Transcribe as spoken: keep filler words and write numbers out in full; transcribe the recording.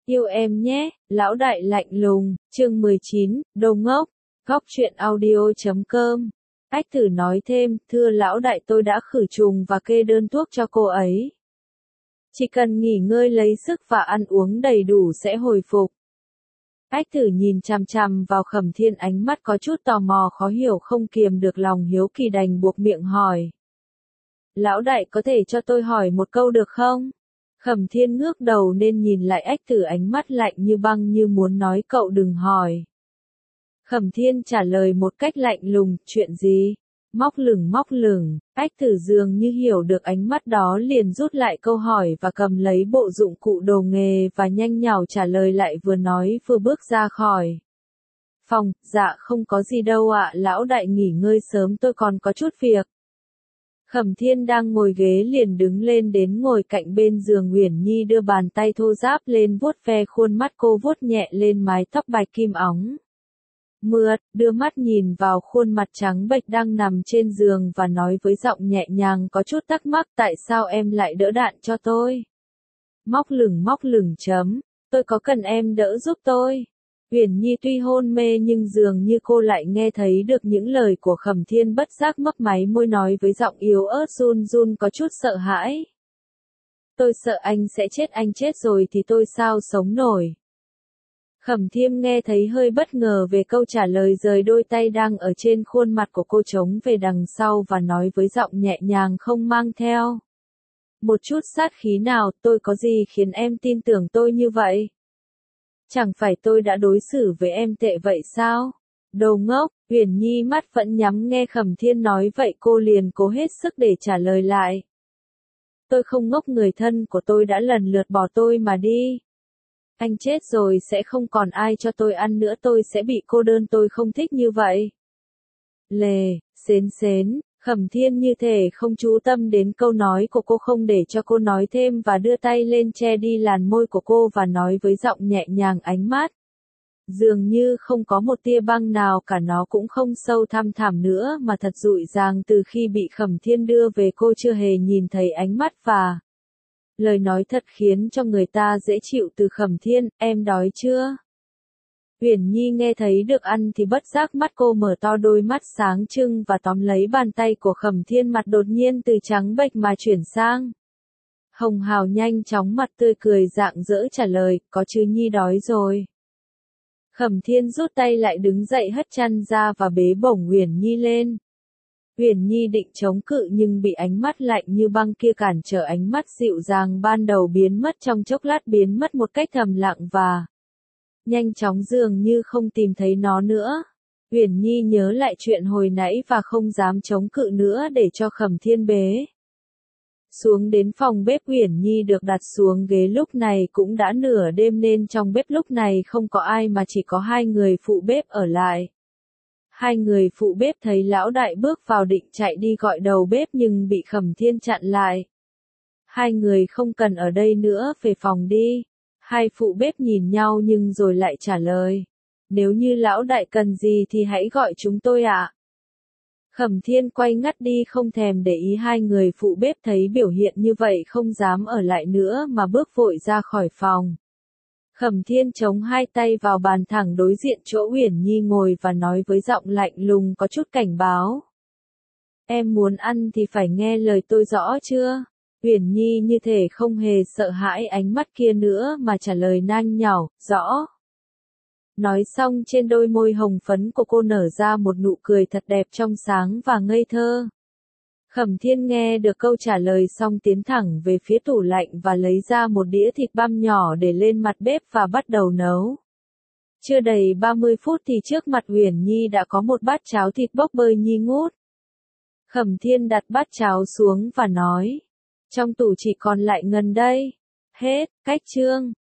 Yêu em nhé, lão đại lạnh lùng, chương mười chín, đồ ngốc, góc truyện audio chấm com. Ách Tử nói thêm, thưa lão đại tôi đã khử trùng và kê đơn thuốc cho cô ấy. Chỉ cần nghỉ ngơi lấy sức và ăn uống đầy đủ sẽ hồi phục. Ách Tử nhìn chằm chằm vào Khẩm Thiên, ánh mắt có chút tò mò khó hiểu, không kiềm được lòng hiếu kỳ đành buộc miệng hỏi. Lão đại có thể cho tôi hỏi một câu được không? Khẩm Thiên ngước đầu nên nhìn lại Ách Tử, ánh mắt lạnh như băng như muốn nói cậu đừng hỏi. Khẩm Thiên trả lời một cách lạnh lùng, chuyện gì? Móc lửng móc lửng, Ách Tử dường như hiểu được ánh mắt đó liền rút lại câu hỏi và cầm lấy bộ dụng cụ đồ nghề và nhanh nhảu trả lời lại, vừa nói vừa bước ra khỏi phòng. Dạ không có gì đâu ạ, lão đại nghỉ ngơi sớm, tôi còn có chút việc. Khẩm Thiên đang ngồi ghế liền đứng lên đến ngồi cạnh bên giường Uyển Nhi, đưa bàn tay thô ráp lên vuốt ve khuôn mắt cô, vuốt nhẹ lên mái tóc bạch kim óng mượt, đưa mắt nhìn vào khuôn mặt trắng bệch đang nằm trên giường và nói với giọng nhẹ nhàng có chút thắc mắc, tại sao em lại đỡ đạn cho tôi? Móc lửng móc lửng chấm, tôi có cần em đỡ giúp tôi? Uyển Nhi tuy hôn mê nhưng dường như cô lại nghe thấy được những lời của Khẩm Thiên, bất giác mấp máy môi nói với giọng yếu ớt run run có chút sợ hãi. Tôi sợ anh sẽ chết, anh chết rồi thì tôi sao sống nổi? Khẩm Thiên nghe thấy hơi bất ngờ về câu trả lời, rời đôi tay đang ở trên khuôn mặt của cô trống về đằng sau và nói với giọng nhẹ nhàng không mang theo một chút sát khí nào, tôi có gì khiến em tin tưởng tôi như vậy? Chẳng phải tôi đã đối xử với em tệ vậy sao? Đồ ngốc, Uyển Nhi mắt vẫn nhắm, nghe Khẩm Thiên nói vậy cô liền cố hết sức để trả lời lại. Tôi không ngốc, người thân của tôi đã lần lượt bỏ tôi mà đi. Anh chết rồi sẽ không còn ai cho tôi ăn nữa, tôi sẽ bị cô đơn, tôi không thích như vậy. Lề, xến xến, Khẩm Thiên như thể không chú tâm đến câu nói của cô, không để cho cô nói thêm và đưa tay lên che đi làn môi của cô và nói với giọng nhẹ nhàng, ánh mắt dường như không có một tia băng nào cả, nó cũng không sâu thăm thẳm nữa mà thật dịu dàng. Từ khi bị Khẩm Thiên đưa về cô chưa hề nhìn thấy ánh mắt và lời nói thật khiến cho người ta dễ chịu từ Khẩm Thiên. Em đói chưa? Uyển Nhi nghe thấy được ăn thì bất giác mắt cô mở to, đôi mắt sáng trưng và tóm lấy bàn tay của Khẩm Thiên, mặt đột nhiên từ trắng bệch mà chuyển sang hồng hào, nhanh chóng mặt tươi cười rạng rỡ trả lời, có chứ Nhi, đói rồi. Khẩm Thiên rút tay lại, đứng dậy hất chăn ra và bế bổng Uyển Nhi lên. Uyển Nhi định chống cự nhưng bị ánh mắt lạnh như băng kia cản trở, ánh mắt dịu dàng ban đầu biến mất trong chốc lát, biến mất một cách thầm lặng và nhanh chóng, dường như không tìm thấy nó nữa. Uyển Nhi nhớ lại chuyện hồi nãy và không dám chống cự nữa để cho Khẩm Thiên bế xuống đến phòng bếp. Uyển Nhi được đặt xuống ghế, lúc này cũng đã nửa đêm nên trong bếp lúc này không có ai mà chỉ có hai người phụ bếp ở lại. Hai người phụ bếp thấy lão đại bước vào định chạy đi gọi đầu bếp nhưng bị Khẩm Thiên chặn lại. Hai người không cần ở đây nữa, về phòng đi. Hai phụ bếp nhìn nhau nhưng rồi lại trả lời. Nếu như lão đại cần gì thì hãy gọi chúng tôi ạ. Khẩm Thiên quay ngắt đi, không thèm để ý hai người phụ bếp, thấy biểu hiện như vậy không dám ở lại nữa mà bước vội ra khỏi phòng. Khẩm Thiên chống hai tay vào bàn thẳng đối diện chỗ Uyển Nhi ngồi và nói với giọng lạnh lùng có chút cảnh báo. Em muốn ăn thì phải nghe lời tôi, rõ chưa? Uyển Nhi như thể không hề sợ hãi ánh mắt kia nữa mà trả lời nanh nhảu, rõ. Nói xong trên đôi môi hồng phấn của cô nở ra một nụ cười thật đẹp, trong sáng và ngây thơ. Khẩm Thiên nghe được câu trả lời xong tiến thẳng về phía tủ lạnh và lấy ra một đĩa thịt băm nhỏ để lên mặt bếp và bắt đầu nấu. Chưa đầy ba mươi phút thì trước mặt Uyển Nhi đã có một bát cháo thịt bốc bơi nhi ngút. Khẩm Thiên đặt bát cháo xuống và nói, trong tủ chỉ còn lại ngần đây. Hết, cách chương.